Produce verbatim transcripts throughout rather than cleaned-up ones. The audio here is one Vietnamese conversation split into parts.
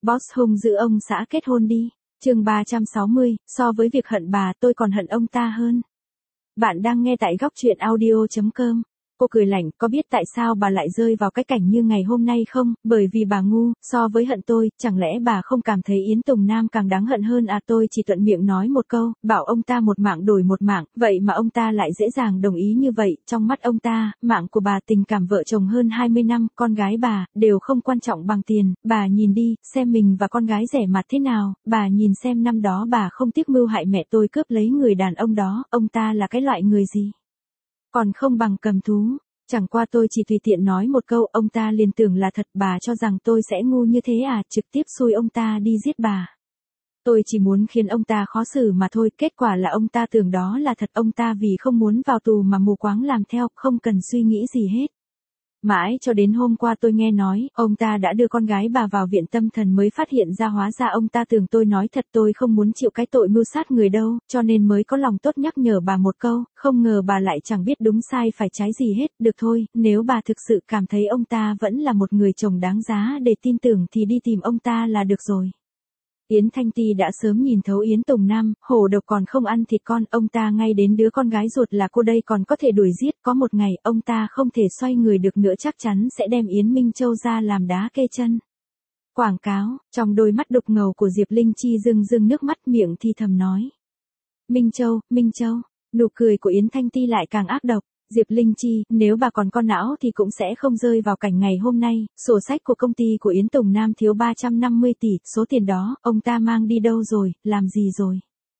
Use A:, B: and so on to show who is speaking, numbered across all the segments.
A: Boss hung giữ ông xã kết hôn đi. Chương ba trăm sáu mươi, so với việc hận bà tôi còn hận ông ta hơn. Bạn đang nghe tại góc truyện audio chấm com. Cô cười lạnh, có biết tại sao bà lại rơi vào cái cảnh như ngày hôm nay không? Bởi vì bà ngu, so với hận tôi, chẳng lẽ bà không cảm thấy Yến Tùng Nam càng đáng hận hơn à? Tôi chỉ thuận miệng nói một câu, bảo ông ta một mạng đổi một mạng, vậy mà ông ta lại dễ dàng đồng ý như vậy. Trong mắt ông ta, mạng của bà, tình cảm vợ chồng hơn hai mươi năm, con gái bà, đều không quan trọng bằng tiền. Bà nhìn đi, xem mình và con gái rẻ mặt thế nào, bà nhìn xem năm đó bà không tiếc mưu hại mẹ tôi, cướp lấy người đàn ông đó, ông ta là cái loại người gì? Còn không bằng cầm thú. Chẳng qua tôi chỉ tùy tiện nói một câu, ông ta liền tưởng là thật. Bà cho rằng tôi sẽ ngu như thế à? Trực tiếp xui ông ta đi giết bà. Tôi chỉ muốn khiến ông ta khó xử mà thôi, kết quả là ông ta tưởng đó là thật. Ông ta vì không muốn vào tù mà mù quáng làm theo, không cần suy nghĩ gì hết. Mãi cho đến hôm qua tôi nghe nói, ông ta đã đưa con gái bà vào viện tâm thần mới phát hiện ra hóa ra ông ta tưởng tôi nói thật. Tôi không muốn chịu cái tội mưu sát người đâu, cho nên mới có lòng tốt nhắc nhở bà một câu, không ngờ bà lại chẳng biết đúng sai phải trái gì hết. Được thôi, nếu bà thực sự cảm thấy ông ta vẫn là một người chồng đáng giá để tin tưởng thì đi tìm ông ta là được rồi. Yến Thanh Ti đã sớm nhìn thấu Yến Tùng Nam, hổ độc còn không ăn thịt con, ông ta ngay đến đứa con gái ruột là cô đây còn có thể đuổi giết, có một ngày ông ta không thể xoay người được nữa, chắc chắn sẽ đem Yến Minh Châu ra làm đá kê chân. Quảng cáo, trong đôi mắt đục ngầu của Diệp Linh Chi rưng rưng nước mắt, miệng thì thầm nói. Minh Châu, Minh Châu, nụ cười của Yến Thanh Ti lại càng ác độc. Diệp Linh Chi, nếu bà còn con não thì cũng sẽ không rơi vào cảnh ngày hôm nay. Sổ sách của công ty của Yến Tùng Nam thiếu ba trăm năm mươi tỷ, số tiền đó, ông ta mang đi đâu rồi, làm gì rồi?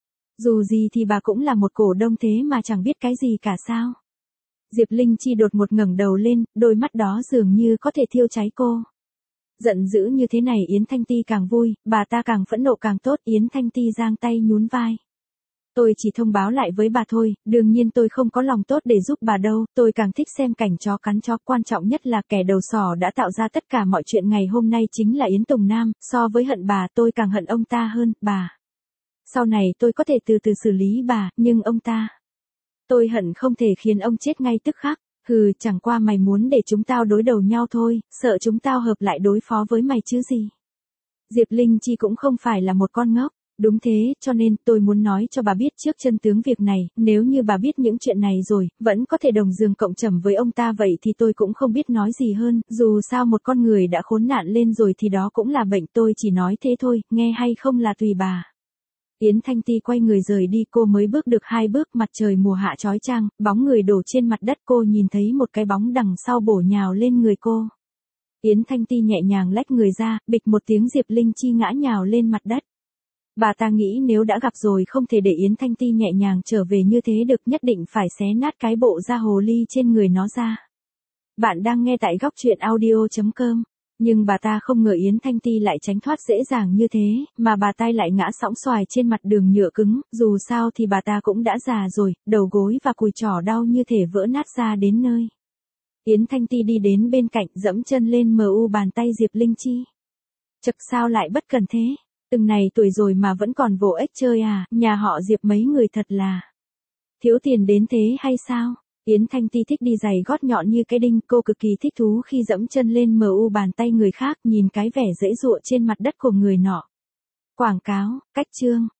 A: Dù gì thì bà cũng là một cổ đông thế mà chẳng biết cái gì cả sao? Diệp Linh Chi đột ngột ngẩng đầu lên, đôi mắt đó dường như có thể thiêu cháy cô. Giận dữ như thế này Yến Thanh Ti càng vui, bà ta càng phẫn nộ càng tốt. Yến Thanh Ti giang tay nhún vai. Tôi chỉ thông báo lại với bà thôi, đương nhiên tôi không có lòng tốt để giúp bà đâu, tôi càng thích xem cảnh chó cắn chó, quan trọng nhất là kẻ đầu sỏ đã tạo ra tất cả mọi chuyện ngày hôm nay chính là Yến Tùng Nam, so với hận bà tôi càng hận ông ta hơn. Bà. Sau này tôi có thể từ từ xử lý bà, nhưng ông ta. Tôi hận không thể khiến ông chết ngay tức khắc. Hừ, chẳng qua mày muốn để chúng tao đối đầu nhau thôi, sợ chúng tao hợp lại đối phó với mày chứ gì. Diệp Linh Chi cũng không phải là một con ngốc. Đúng thế, cho nên tôi muốn nói cho bà biết trước chân tướng việc này, nếu như bà biết những chuyện này rồi, vẫn có thể đồng giường cộng trầm với ông ta vậy thì tôi cũng không biết nói gì hơn, dù sao một con người đã khốn nạn lên rồi thì đó cũng là bệnh, tôi chỉ nói thế thôi, nghe hay không là tùy bà. Yến Thanh Ti quay người rời đi, cô mới bước được hai bước, mặt trời mùa hạ chói chang, bóng người đổ trên mặt đất, cô nhìn thấy một cái bóng đằng sau bổ nhào lên người cô. Yến Thanh Ti nhẹ nhàng lách người ra, bịch một tiếng, Diệp Linh Chi ngã nhào lên mặt đất. Bà ta nghĩ nếu đã gặp rồi không thể để Yến Thanh Ti nhẹ nhàng trở về như thế được, nhất định phải xé nát cái bộ da hồ ly trên người nó ra. Bạn đang nghe tại góc truyện audio chấm com. Nhưng bà ta không ngờ Yến Thanh Ti lại tránh thoát dễ dàng như thế, mà bà ta lại ngã sõng xoài trên mặt đường nhựa cứng, dù sao thì bà ta cũng đã già rồi, đầu gối và cùi chỏ đau như thể vỡ nát ra đến nơi. Yến Thanh Ti đi đến bên cạnh, dẫm chân lên mờ u bàn tay Diệp Linh Chi. Chật, sao lại bất cần thế? Từng này tuổi rồi mà vẫn còn vô ích chơi à, nhà họ Diệp mấy người thật là thiếu tiền đến thế hay sao? Yến Thanh Ti thích đi giày gót nhọn như cái đinh, cô cực kỳ thích thú khi dẫm chân lên mờ u bàn tay người khác, nhìn cái vẻ dễ dụa trên mặt đất của người nọ. Quảng cáo, cách chương.